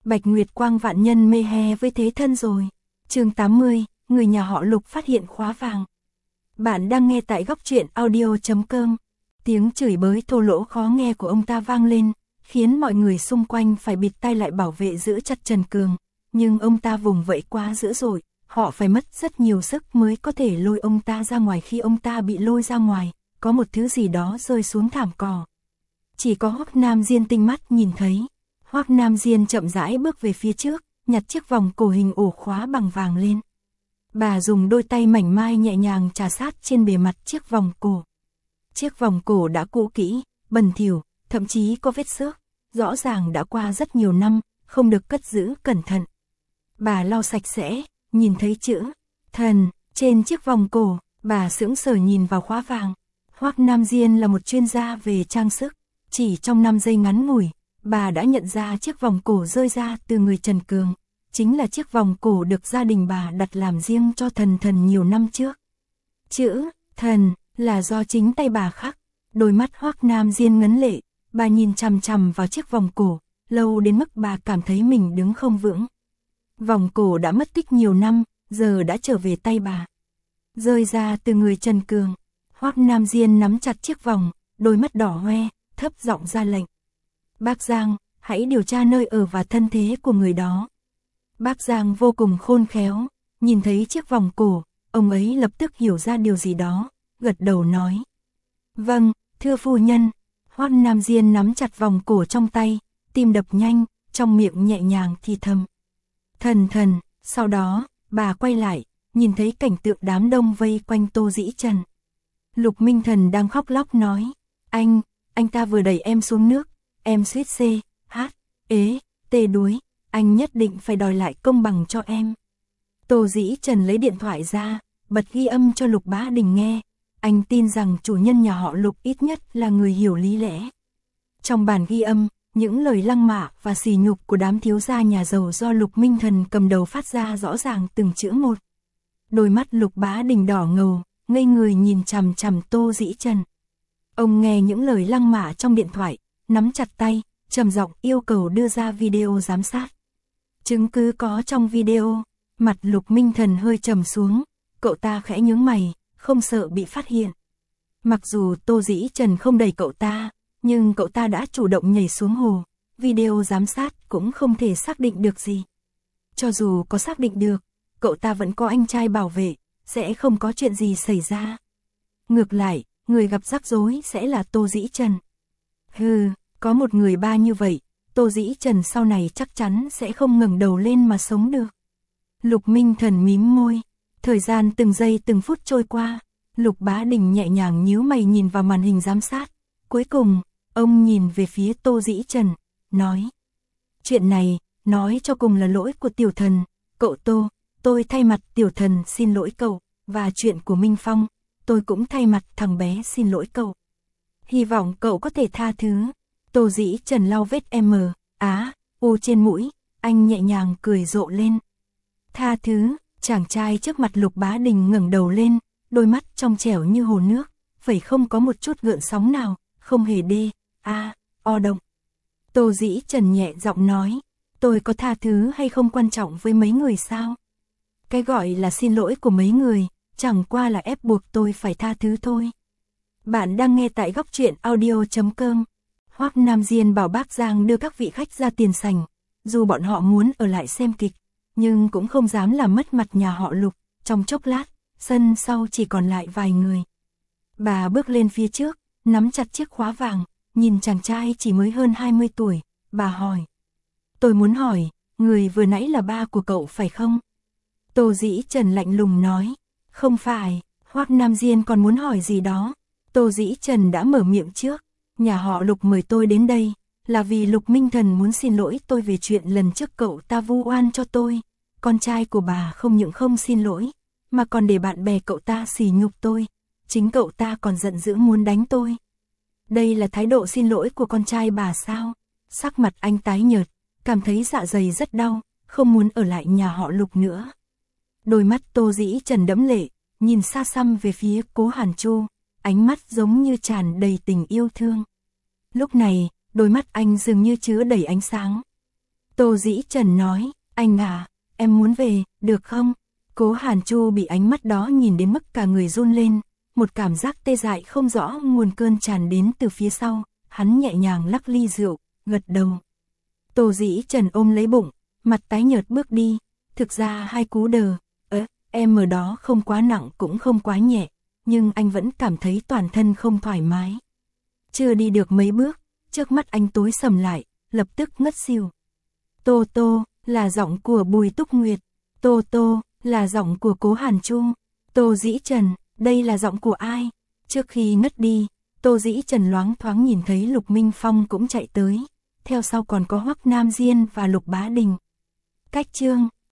Bạch Nguyệt Quang vạn nhân mê he với thế thân rồi. Chương 80, người nhà họ Lục phát hiện khóa vàng. Bạn đang nghe tại góc truyện audio.com. Tiếng chửi bới thô lỗ khó nghe của ông ta vang lên, khiến mọi người xung quanh phải bịt tai lại bảo vệ giữ chặt Trần Cường. Nhưng ông ta vùng vẫy quá dữ dội, họ phải mất rất nhiều sức mới có thể lôi ông ta ra ngoài. Khi ông ta bị lôi ra ngoài, có một thứ gì đó rơi xuống thảm cỏ. Chỉ có Hoắc Nam Diên tinh mắt nhìn thấy. Hoắc Nam Diên chậm rãi bước về phía trước, nhặt chiếc vòng cổ hình ổ khóa bằng vàng lên. Bà dùng đôi tay mảnh mai nhẹ nhàng chà sát trên bề mặt chiếc vòng cổ. Chiếc vòng cổ đã cũ kỹ, bẩn thỉu, thậm chí có vết xước, rõ ràng đã qua rất nhiều năm, không được cất giữ cẩn thận. Bà lau sạch sẽ, nhìn thấy chữ thần trên chiếc vòng cổ, bà sững sờ nhìn vào khóa vàng. Hoắc Nam Diên là một chuyên gia về trang sức, chỉ trong 5 giây ngắn ngủi, bà đã nhận ra chiếc vòng cổ rơi ra từ người Trần Cường, chính là chiếc vòng cổ được gia đình bà đặt làm riêng cho thần nhiều năm trước. Chữ thần là do chính tay bà khắc. Đôi mắt Hoắc Nam Diên ngấn lệ, bà nhìn chằm chằm vào chiếc vòng cổ, lâu đến mức bà cảm thấy mình đứng không vững. Vòng cổ đã mất tích nhiều năm, giờ đã trở về tay bà. Rơi ra từ người Trần Cường. Hoắc Nam Diên nắm chặt chiếc vòng, đôi mắt đỏ hoe, thấp giọng ra lệnh. Bác Giang, hãy điều tra nơi ở và thân thế của người đó. Bác Giang vô cùng khôn khéo, nhìn thấy chiếc vòng cổ, ông ấy lập tức hiểu ra điều gì đó, gật đầu nói. Vâng, thưa phu nhân. Hoắc Nam Diên nắm chặt vòng cổ trong tay, tim đập nhanh, trong miệng nhẹ nhàng thì thầm. Thần, sau đó, bà quay lại, nhìn thấy cảnh tượng đám đông vây quanh Tô Dĩ Trần. Lục Minh Thần đang khóc lóc nói, anh ta vừa đẩy em xuống nước, em suýt tê đuối, anh nhất định phải đòi lại công bằng cho em. Tô Dĩ Trần lấy điện thoại ra, bật ghi âm cho Lục Bá Đình nghe, anh tin rằng chủ nhân nhà họ Lục ít nhất là người hiểu lý lẽ. Trong bản ghi âm, những lời lăng mạ và sỉ nhục của đám thiếu gia nhà giàu do Lục Minh Thần cầm đầu phát ra rõ ràng từng chữ một. Đôi mắt Lục Bá Đình đỏ ngầu, ngây người nhìn chằm chằm Tô Dĩ Trần. Ông nghe những lời lăng mạ trong điện thoại, nắm chặt tay, trầm giọng yêu cầu đưa ra video giám sát. Chứng cứ có trong video. Mặt Lục Minh Thần hơi trầm xuống, cậu ta khẽ nhướng mày, không sợ bị phát hiện. Mặc dù Tô Dĩ Trần không đẩy cậu ta, nhưng cậu ta đã chủ động nhảy xuống hồ, video giám sát cũng không thể xác định được gì. Cho dù có xác định được, cậu ta vẫn có anh trai bảo vệ, sẽ không có chuyện gì xảy ra. Ngược lại, người gặp rắc rối sẽ là Tô Dĩ Trần. Có một người ba như vậy, Tô Dĩ Trần sau này chắc chắn sẽ không ngẩng đầu lên mà sống được. Lục Minh Thần mím môi, thời gian từng giây từng phút trôi qua, Lục Bá Đình nhẹ nhàng nhíu mày nhìn vào màn hình giám sát. Cuối cùng, ông nhìn về phía Tô Dĩ Trần, nói. Chuyện này, nói cho cùng là lỗi của tiểu thần, cậu Tô, tôi thay mặt tiểu thần xin lỗi cậu, và chuyện của Minh Phong, tôi cũng thay mặt thằng bé xin lỗi cậu. Hy vọng cậu có thể tha thứ. Tô Dĩ Trần lau vết U trên mũi, anh nhẹ nhàng cười rộ lên. Tha thứ, chàng trai trước mặt Lục Bá Đình ngẩng đầu lên, đôi mắt trong trẻo như hồ nước, phải không có một chút gợn sóng nào, không hề động. Tô Dĩ Trần nhẹ giọng nói, tôi có tha thứ hay không quan trọng với mấy người sao? Cái gọi là xin lỗi của mấy người, chẳng qua là ép buộc tôi phải tha thứ thôi. Bạn đang nghe tại góc truyện audio.com. Hoắc Nam Diên bảo bác Giang đưa các vị khách ra tiền sảnh, dù bọn họ muốn ở lại xem kịch, nhưng cũng không dám làm mất mặt nhà họ Lục. Trong chốc lát, sân sau chỉ còn lại vài người. Bà bước lên phía trước, nắm chặt chiếc khóa vàng, nhìn chàng trai chỉ mới hơn 20 tuổi, bà hỏi. Tôi muốn hỏi, người vừa nãy là ba của cậu phải không? Tô Dĩ Trần lạnh lùng nói, không phải. Hoắc Nam Diên còn muốn hỏi gì đó, Tô Dĩ Trần đã mở miệng trước. Nhà họ Lục mời tôi đến đây, là vì Lục Minh Thần muốn xin lỗi tôi về chuyện lần trước cậu ta vu oan cho tôi. Con trai của bà không những không xin lỗi, mà còn để bạn bè cậu ta sỉ nhục tôi. Chính cậu ta còn giận dữ muốn đánh tôi. Đây là thái độ xin lỗi của con trai bà sao? Sắc mặt anh tái nhợt, cảm thấy dạ dày rất đau, không muốn ở lại nhà họ Lục nữa. Đôi mắt Tô Dĩ Trần đẫm lệ, nhìn xa xăm về phía Cố Hàn Chu, ánh mắt giống như tràn đầy tình yêu thương. Lúc này, đôi mắt anh dường như chứa đầy ánh sáng. Tô Dĩ Trần nói, anh à, em muốn về, được không? Cố Hàn Chu bị ánh mắt đó nhìn đến mức cả người run lên, một cảm giác tê dại không rõ nguồn cơn tràn đến từ phía sau, hắn nhẹ nhàng lắc ly rượu, gật đầu. Tô Dĩ Trần ôm lấy bụng, mặt tái nhợt bước đi, thực ra hai cú đờ, em ở đó không quá nặng cũng không quá nhẹ, nhưng anh vẫn cảm thấy toàn thân không thoải mái. Chưa đi được mấy bước, trước mắt anh tối sầm lại, lập tức ngất xỉu. Tô Tô, là giọng của Bùi Túc Nguyệt. Tô Tô, là giọng của Cố Hàn Chu. Tô Dĩ Trần, đây là giọng của ai? Trước khi ngất đi, Tô Dĩ Trần loáng thoáng nhìn thấy Lục Minh Phong cũng chạy tới, theo sau còn có Hoắc Nam Diên và Lục Bá Đình. Cách chương